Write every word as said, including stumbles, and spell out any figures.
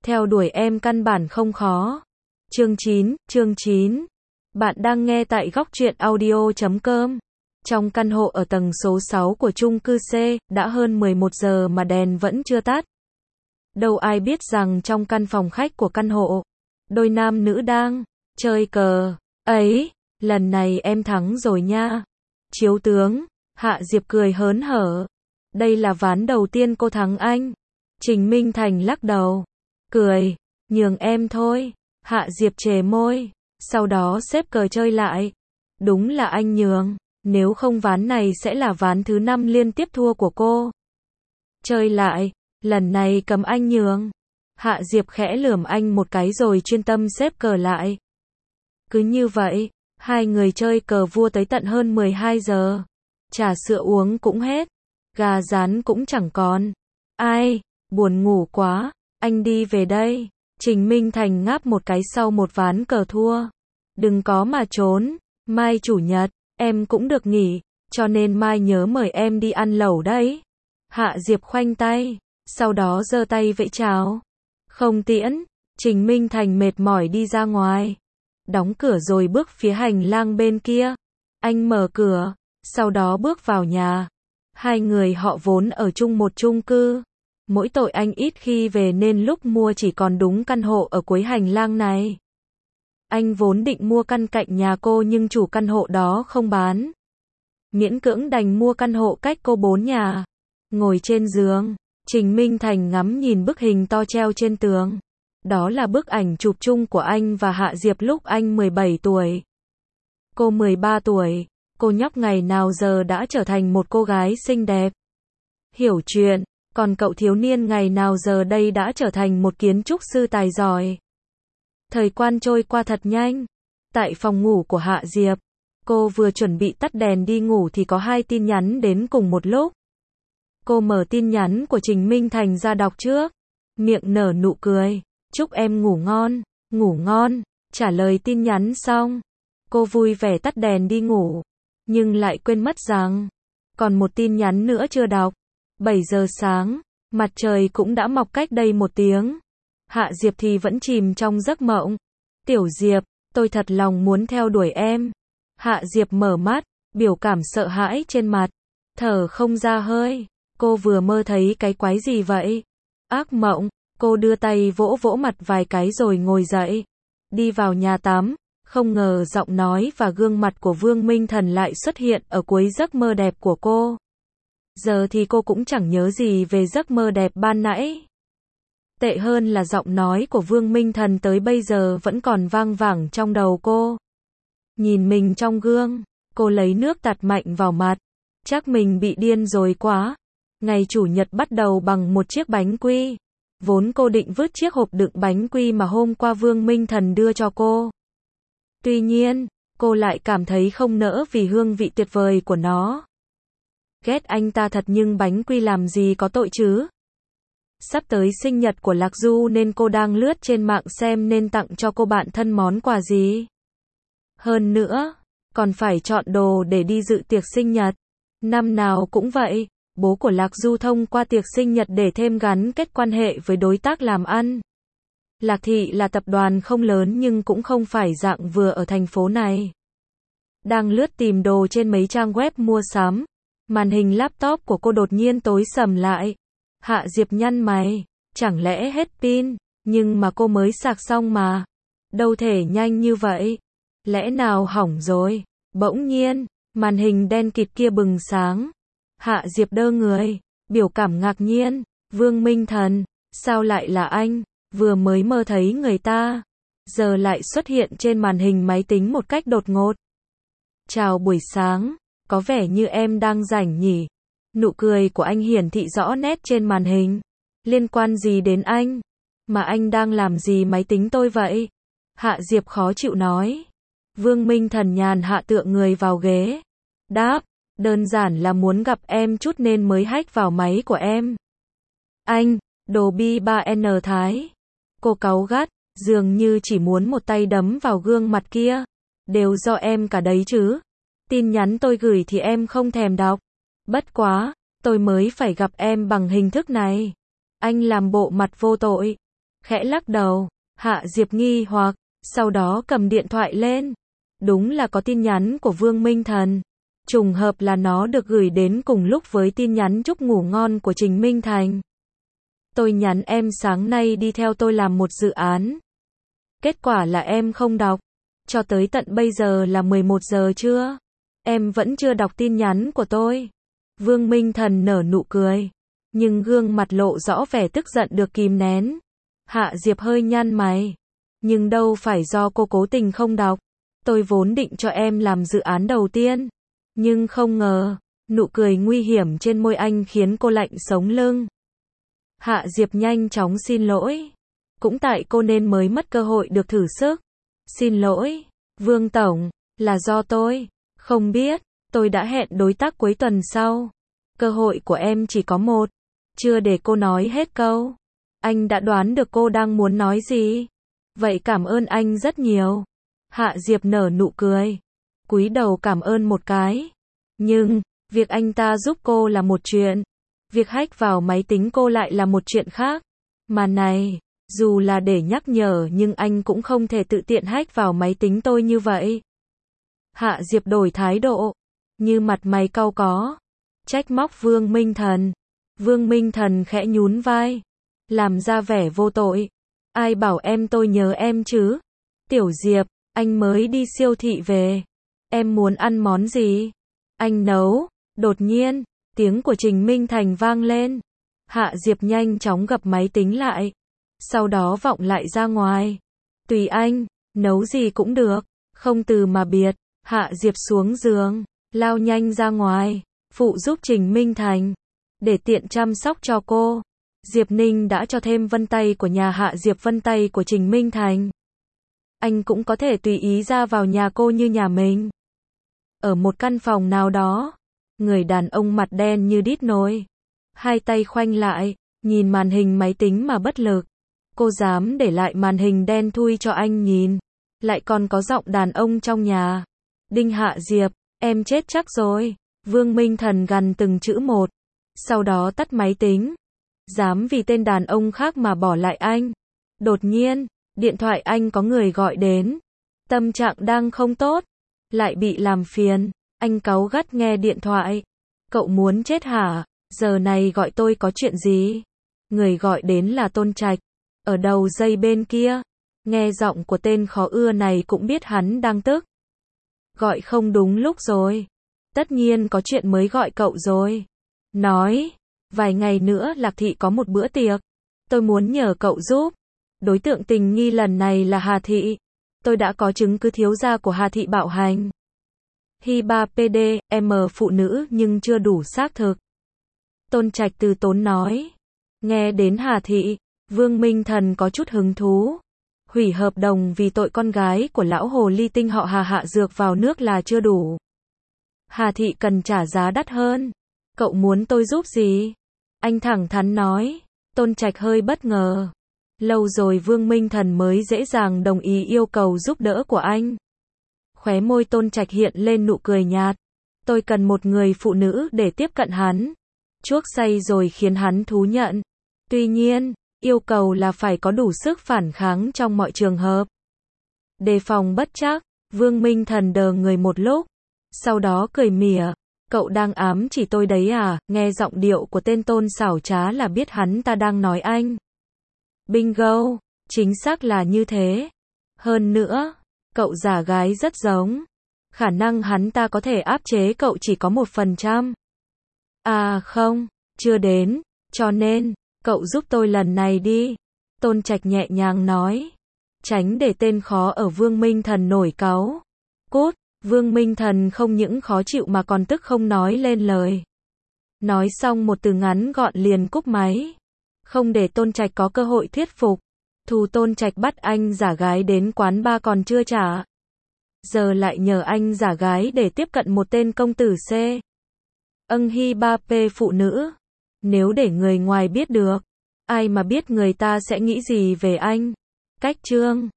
Theo đuổi em căn bản không khó. Chương chín, chương chín. Bạn đang nghe tại góc truyện audio chấm com. Trong căn hộ ở tầng số sáu của chung cư C, đã hơn mười một giờ mà đèn vẫn chưa tắt. Đâu ai biết rằng trong căn phòng khách của căn hộ, đôi nam nữ đang chơi cờ. Ấy, lần này em thắng rồi nha. Chiếu tướng, Hạ Diệp cười hớn hở. Đây là ván đầu tiên cô thắng anh. Trình Minh Thành lắc đầu, cười, nhường em thôi. Hạ Diệp trề môi, sau đó xếp cờ chơi lại. Đúng là anh nhường, nếu không ván này sẽ là ván thứ năm liên tiếp thua của cô. Chơi lại, lần này cầm anh nhường. Hạ Diệp khẽ lườm anh một cái rồi chuyên tâm xếp cờ lại. Cứ như vậy, hai người chơi cờ vua tới tận hơn mười hai giờ. Trà sữa uống cũng hết, gà rán cũng chẳng còn. Ai, buồn ngủ quá, anh đi về đây. Trình Minh Thành ngáp một cái sau một ván cờ thua. Đừng có mà trốn, mai chủ nhật, em cũng được nghỉ, cho nên mai nhớ mời em đi ăn lẩu đấy. Hạ Diệp khoanh tay, sau đó giơ tay vẫy chào. Không tiễn, Trình Minh Thành mệt mỏi đi ra ngoài. Đóng cửa rồi bước phía hành lang bên kia. Anh mở cửa, sau đó bước vào nhà. Hai người họ vốn ở chung một chung cư. Mỗi tội anh ít khi về nên lúc mua chỉ còn đúng căn hộ ở cuối hành lang này. Anh vốn định mua căn cạnh nhà cô nhưng chủ căn hộ đó không bán. Miễn cưỡng đành mua căn hộ cách cô bốn nhà. Ngồi trên giường, Trình Minh Thành ngắm nhìn bức hình to treo trên tường. Đó là bức ảnh chụp chung của anh và Hạ Diệp lúc anh mười bảy tuổi. Cô mười ba tuổi, cô nhóc ngày nào giờ đã trở thành một cô gái xinh đẹp. Hiểu chuyện, còn cậu thiếu niên ngày nào giờ đây đã trở thành một kiến trúc sư tài giỏi. Thời gian trôi qua thật nhanh. Tại phòng ngủ của Hạ Diệp, cô vừa chuẩn bị tắt đèn đi ngủ thì có hai tin nhắn đến cùng một lúc. Cô mở tin nhắn của Trình Minh Thành ra đọc trước, miệng nở nụ cười. Chúc em ngủ ngon, ngủ ngon. Trả lời tin nhắn xong, cô vui vẻ tắt đèn đi ngủ, nhưng lại quên mất rằng còn một tin nhắn nữa chưa đọc. bảy giờ sáng, mặt trời cũng đã mọc cách đây một tiếng. Hạ Diệp thì vẫn chìm trong giấc mộng. Tiểu Diệp, tôi thật lòng muốn theo đuổi em. Hạ Diệp mở mắt, biểu cảm sợ hãi trên mặt, thở không ra hơi. Cô vừa mơ thấy cái quái gì vậy? Ác mộng. Cô đưa tay vỗ vỗ mặt vài cái rồi ngồi dậy, đi vào nhà tắm. Không ngờ giọng nói và gương mặt của Vương Minh Thần lại xuất hiện ở cuối giấc mơ đẹp của cô. Giờ thì cô cũng chẳng nhớ gì về giấc mơ đẹp ban nãy. Tệ hơn là giọng nói của Vương Minh Thần tới bây giờ vẫn còn vang vẳng trong đầu cô. Nhìn mình trong gương, cô lấy nước tạt mạnh vào mặt. Chắc mình bị điên rồi quá. Ngày chủ nhật bắt đầu bằng một chiếc bánh quy. Vốn cô định vứt chiếc hộp đựng bánh quy mà hôm qua Vương Minh Thần đưa cho cô. Tuy nhiên, cô lại cảm thấy không nỡ vì hương vị tuyệt vời của nó. Ghét anh ta thật nhưng bánh quy làm gì có tội chứ. Sắp tới sinh nhật của Lạc Du nên cô đang lướt trên mạng xem nên tặng cho cô bạn thân món quà gì. Hơn nữa, còn phải chọn đồ để đi dự tiệc sinh nhật. Năm nào cũng vậy. Bố của Lạc Du thông qua tiệc sinh nhật để thêm gắn kết quan hệ với đối tác làm ăn. Lạc Thị là tập đoàn không lớn nhưng cũng không phải dạng vừa ở thành phố này. Đang lướt tìm đồ trên mấy trang web mua sắm, màn hình laptop của cô đột nhiên tối sầm lại. Hạ Diệp nhăn mày, chẳng lẽ hết pin, nhưng mà cô mới sạc xong mà. Đâu thể nhanh như vậy. Lẽ nào hỏng rồi? Bỗng nhiên, màn hình đen kịt kia bừng sáng. Hạ Diệp đơ người, biểu cảm ngạc nhiên. Vương Minh Thần, sao lại là anh? Vừa mới mơ thấy người ta, giờ lại xuất hiện trên màn hình máy tính một cách đột ngột. Chào buổi sáng, có vẻ như em đang rảnh nhỉ? Nụ cười của anh hiển thị rõ nét trên màn hình. Liên quan gì đến anh? Mà anh đang làm gì máy tính tôi vậy? Hạ Diệp khó chịu nói. Vương Minh Thần nhàn hạ tựa người vào ghế. Đáp, đơn giản là muốn gặp em chút nên mới hack vào máy của em. Anh, đồ bi ba N Thái. Cô cáu gắt, dường như chỉ muốn một tay đấm vào gương mặt kia. Đều do em cả đấy chứ. Tin nhắn tôi gửi thì em không thèm đọc. Bất quá, tôi mới phải gặp em bằng hình thức này. Anh làm bộ mặt vô tội. khẽ lắc đầu. Hạ Diệp nghi hoặc, sau đó cầm điện thoại lên. Đúng là có tin nhắn của Vương Minh Thần. Trùng hợp là nó được gửi đến cùng lúc với tin nhắn chúc ngủ ngon của Trình Minh Thành. Tôi nhắn em sáng nay đi theo tôi làm một dự án. Kết quả là em không đọc. Cho tới tận bây giờ là mười một giờ trưa. Em vẫn chưa đọc tin nhắn của tôi. Vương Minh Thần nở nụ cười. Nhưng gương mặt lộ rõ vẻ tức giận được kìm nén. Hạ Diệp hơi nhăn mày. Nhưng đâu phải do cô cố tình không đọc. Tôi vốn định cho em làm dự án đầu tiên. Nhưng không ngờ, nụ cười nguy hiểm trên môi anh khiến cô lạnh sống lưng. Hạ Diệp nhanh chóng xin lỗi. Cũng tại cô nên mới mất cơ hội được thử sức. Xin lỗi, Vương Tổng, là do tôi. Không biết, tôi đã hẹn đối tác cuối tuần sau. Cơ hội của em chỉ có một. Chưa để cô nói hết câu. Anh đã đoán được cô đang muốn nói gì. Vậy cảm ơn anh rất nhiều. Hạ Diệp nở nụ cười. Cúi đầu cảm ơn một cái. Nhưng, việc anh ta giúp cô là một chuyện. Việc hack vào máy tính cô lại là một chuyện khác. Mà này, dù là để nhắc nhở nhưng anh cũng không thể tự tiện hack vào máy tính tôi như vậy. Hạ Diệp đổi thái độ. Như mặt mày cau có. Trách móc Vương Minh Thần. Vương Minh Thần khẽ nhún vai. Làm ra vẻ vô tội. Ai bảo em tôi nhớ em chứ? Tiểu Diệp, anh mới đi siêu thị về. Em muốn ăn món gì? Anh nấu. Đột nhiên, tiếng của Trình Minh Thành vang lên. Hạ Diệp nhanh chóng gập máy tính lại. Sau đó vọng lại ra ngoài. Tùy anh, nấu gì cũng được. Không từ mà biệt. Hạ Diệp xuống giường, lao nhanh ra ngoài, phụ giúp Trình Minh Thành. Để tiện chăm sóc cho cô, Diệp Ninh đã cho thêm vân tay của nhà Hạ Diệp vân tay của Trình Minh Thành. Anh cũng có thể tùy ý ra vào nhà cô như nhà mình. Ở một căn phòng nào đó, người đàn ông mặt đen như đít nồi. Hai tay khoanh lại, nhìn màn hình máy tính mà bất lực. Cô dám để lại màn hình đen thui cho anh nhìn. Lại còn có giọng đàn ông trong nhà. Đinh Hạ Diệp, em chết chắc rồi. Vương Minh Thần gằn từng chữ một. Sau đó tắt máy tính. Dám vì tên đàn ông khác mà bỏ lại anh. Đột nhiên, điện thoại anh có người gọi đến. Tâm trạng đang không tốt. Lại bị làm phiền. Anh cáu gắt nghe điện thoại. Cậu muốn chết hả? Giờ này gọi tôi có chuyện gì? Người gọi đến là Tôn Trạch. Ở đầu dây bên kia. Nghe giọng của tên khó ưa này cũng biết hắn đang tức. Gọi không đúng lúc rồi. Tất nhiên có chuyện mới gọi cậu rồi. Nói, vài ngày nữa Lạc Thị có một bữa tiệc. Tôi muốn nhờ cậu giúp. Đối tượng tình nghi lần này là Hà Thị. Tôi đã có chứng cứ thiếu gia của Hà Thị bạo hành. Hi ba pê đê, em phụ nữ nhưng chưa đủ xác thực. Tôn Trạch từ tốn nói. Nghe đến Hà Thị, Vương Minh Thần có chút hứng thú. Hủy hợp đồng vì tội con gái của lão hồ ly tinh họ Hà hạ dược vào nước là chưa đủ. Hà Thị cần trả giá đắt hơn. Cậu muốn tôi giúp gì? Anh thẳng thắn nói. Tôn Trạch hơi bất ngờ. Lâu rồi Vương Minh Thần mới dễ dàng đồng ý yêu cầu giúp đỡ của anh. Khóe môi Tôn Trạch hiện lên nụ cười nhạt. Tôi cần một người phụ nữ để tiếp cận hắn. Chuốc say rồi khiến hắn thú nhận. Tuy nhiên, yêu cầu là phải có đủ sức phản kháng trong mọi trường hợp. Đề phòng bất trắc, Vương Minh Thần đờ người một lúc. Sau đó cười mỉa. Cậu đang ám chỉ tôi đấy à? Nghe giọng điệu của tên Tôn xảo trá là biết hắn ta đang nói anh. Bingo, chính xác là như thế. Hơn nữa, cậu giả gái rất giống. Khả năng hắn ta có thể áp chế cậu chỉ có một phần trăm. À không, chưa đến, cho nên, cậu giúp tôi lần này đi. Tôn Trạch nhẹ nhàng nói. Tránh để tên khó ở Vương Minh Thần nổi cáu. Cút, Vương Minh Thần không những khó chịu mà còn tức không nói lên lời. Nói xong một từ ngắn gọn liền cúp máy. Không để Tôn Trạch có cơ hội thuyết phục. Thù Tôn Trạch bắt anh giả gái đến quán bar còn chưa trả. Giờ lại nhờ anh giả gái để tiếp cận một tên công tử C. Âng hi ba pê phụ nữ. Nếu để người ngoài biết được, ai mà biết người ta sẽ nghĩ gì về anh. Cách chương